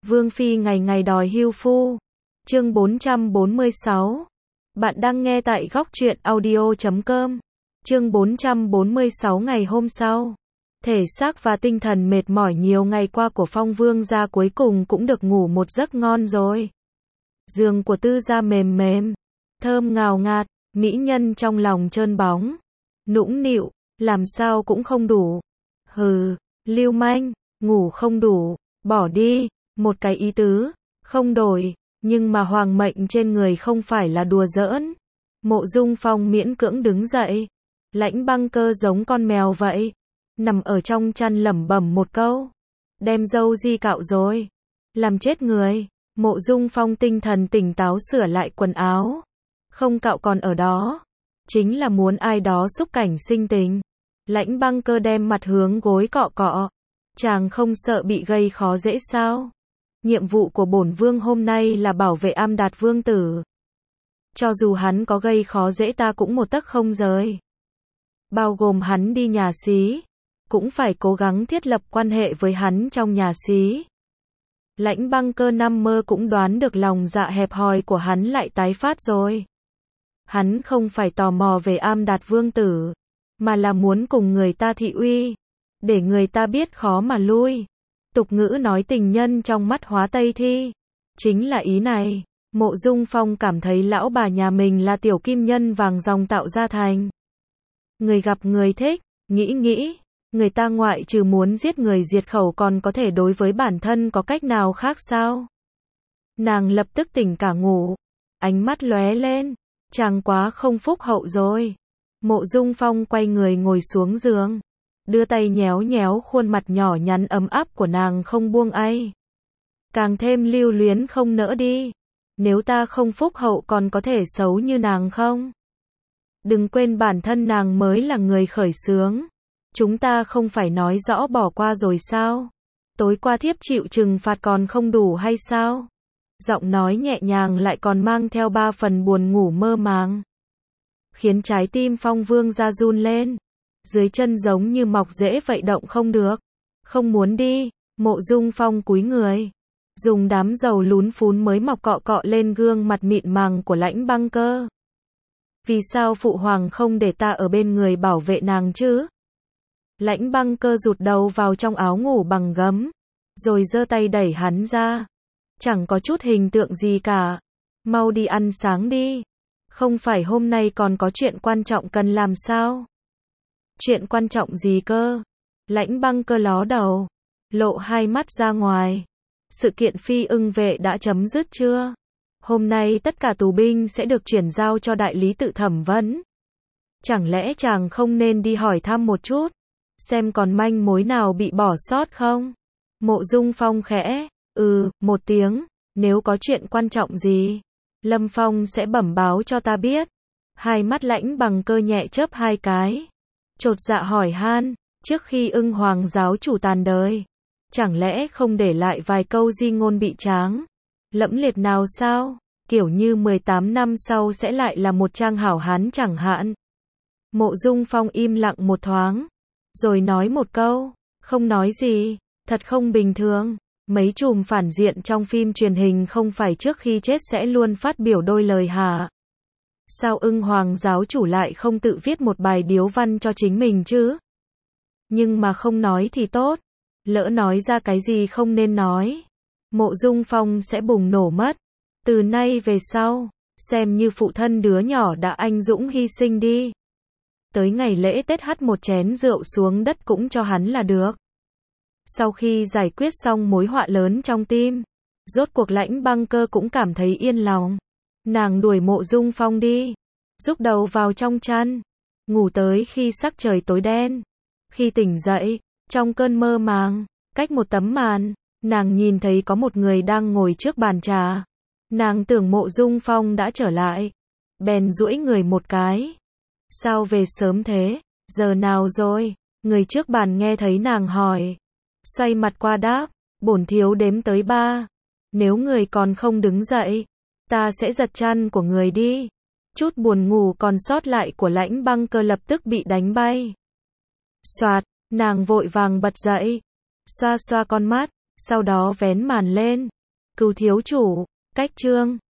Vương Phi ngày ngày đòi hưu phu. Chương 446. Bạn đang nghe tại góc truyện audio.com. Chương 446 ngày hôm sau. Thể xác và tinh thần mệt mỏi nhiều ngày qua của Phong Vương gia cuối cùng cũng được ngủ một giấc ngon rồi. Giường của Tư gia mềm mềm, thơm ngào ngạt, mỹ nhân trong lòng trơn bóng, nũng nịu, làm sao cũng không đủ. Hừ, lưu manh, ngủ không đủ, bỏ đi, một cái ý tứ, không đổi, nhưng mà hoàng mệnh trên người không phải là đùa giỡn. Mộ Dung Phong miễn cưỡng đứng dậy, Lãnh Băng Cơ giống con mèo vậy, nằm ở trong chăn lẩm bẩm một câu, đem dâu di cạo rồi, làm chết người. Mộ Dung Phong tinh thần tỉnh táo sửa lại quần áo, không cạo còn ở đó, chính là muốn ai đó xúc cảnh sinh tình. Lãnh Băng Cơ đem mặt hướng gối cọ cọ, chàng không sợ bị gây khó dễ sao? Nhiệm vụ của bổn vương hôm nay là bảo vệ Am Đạt vương tử. Cho dù hắn có gây khó dễ ta cũng một tấc không rời. Bao gồm hắn đi nhà xí, cũng phải cố gắng thiết lập quan hệ với hắn trong nhà xí. Lãnh Băng Cơ năm mơ cũng đoán được lòng dạ hẹp hòi của hắn lại tái phát rồi. Hắn không phải tò mò về Am Đạt vương tử, mà là muốn cùng người ta thị uy, để người ta biết khó mà lui. Tục ngữ nói tình nhân trong mắt hóa Tây Thi, chính là ý này. Mộ Dung Phong cảm thấy lão bà nhà mình là tiểu kim nhân vàng dòng tạo ra thành. Người gặp người thích, nghĩ, người ta ngoại trừ muốn giết người diệt khẩu còn có thể đối với bản thân có cách nào khác sao? Nàng lập tức tỉnh cả ngủ, ánh mắt lóe lên, chàng quá không phúc hậu rồi. Mộ Dung Phong quay người ngồi xuống giường, đưa tay nhéo nhéo khuôn mặt nhỏ nhắn ấm áp của nàng không buông ai. Càng thêm lưu luyến không nỡ đi. Nếu ta không phúc hậu còn có thể xấu như nàng không? Đừng quên bản thân nàng mới là người khởi xướng. Chúng ta không phải nói rõ bỏ qua rồi sao? Tối qua thiếp chịu trừng phạt còn không đủ hay sao? Giọng nói nhẹ nhàng lại còn mang theo 3 phần buồn ngủ mơ màng, khiến trái tim Phong Vương gia run lên. Dưới chân giống như mọc rễ vậy động không được. Không muốn đi. Mộ Dung Phong cúi người, dùng đám dầu lún phún mới mọc cọ cọ lên gương mặt mịn màng của Lãnh Băng Cơ. Vì sao phụ hoàng không để ta ở bên người bảo vệ nàng chứ? Lãnh Băng Cơ rụt đầu vào trong áo ngủ bằng gấm, rồi giơ tay đẩy hắn ra. Chẳng có chút hình tượng gì cả. Mau đi ăn sáng đi. Không phải hôm nay còn có chuyện quan trọng cần làm sao? Chuyện quan trọng gì cơ? Lãnh Băng Cơ ló đầu, lộ hai mắt ra ngoài. Sự kiện Phi Ưng vệ đã chấm dứt chưa? Hôm nay tất cả tù binh sẽ được chuyển giao cho đại lý tự thẩm vấn. Chẳng lẽ chàng không nên đi hỏi thăm một chút, xem còn manh mối nào bị bỏ sót không? Mộ Dung Phong khẽ, một tiếng, nếu có chuyện quan trọng gì, Lâm Phong sẽ bẩm báo cho ta biết. Hai mắt Lãnh Băng Cơ nhẹ chớp 2 cái, chột dạ hỏi han, trước khi Ưng Hoàng giáo chủ tàn đời, chẳng lẽ không để lại vài câu di ngôn bị tráng lẫm liệt nào sao? Kiểu như 18 năm sau sẽ lại là một trang hảo hán chẳng hạn. Mộ Dung Phong im lặng một thoáng, rồi nói một câu, không nói gì, thật không bình thường. Mấy trùm phản diện trong phim truyền hình không phải trước khi chết sẽ luôn phát biểu đôi lời hả? Sao Ưng Hoàng giáo chủ lại không tự viết một bài điếu văn cho chính mình chứ? Nhưng mà không nói thì tốt, lỡ nói ra cái gì không nên nói, Mộ Dung Phong sẽ bùng nổ mất. Từ nay về sau, xem như phụ thân đứa nhỏ đã anh dũng hy sinh đi. Tới ngày lễ Tết hắt một chén rượu xuống đất cũng cho hắn là được. Sau khi giải quyết xong mối họa lớn trong tim, rốt cuộc Lãnh Băng Cơ cũng cảm thấy yên lòng. Nàng đuổi Mộ Dung Phong đi, rúc đầu vào trong chăn, ngủ tới khi sắc trời tối đen. Khi tỉnh dậy, trong cơn mơ màng, cách một tấm màn, nàng nhìn thấy có một người đang ngồi trước bàn trà. Nàng tưởng Mộ Dung Phong đã trở lại, bèn duỗi người một cái. Sao về sớm thế, giờ nào rồi? Người trước bàn nghe thấy nàng hỏi, xoay mặt qua đáp, bổn thiếu đếm tới 3. Nếu người còn không đứng dậy, ta sẽ giật chăn của người đi. Chút buồn ngủ còn sót lại của Lãnh Băng Cơ lập tức bị đánh bay. Soạt, nàng vội vàng bật dậy, xoa xoa con mắt, sau đó vén màn lên, Cừu thiếu chủ, cách chương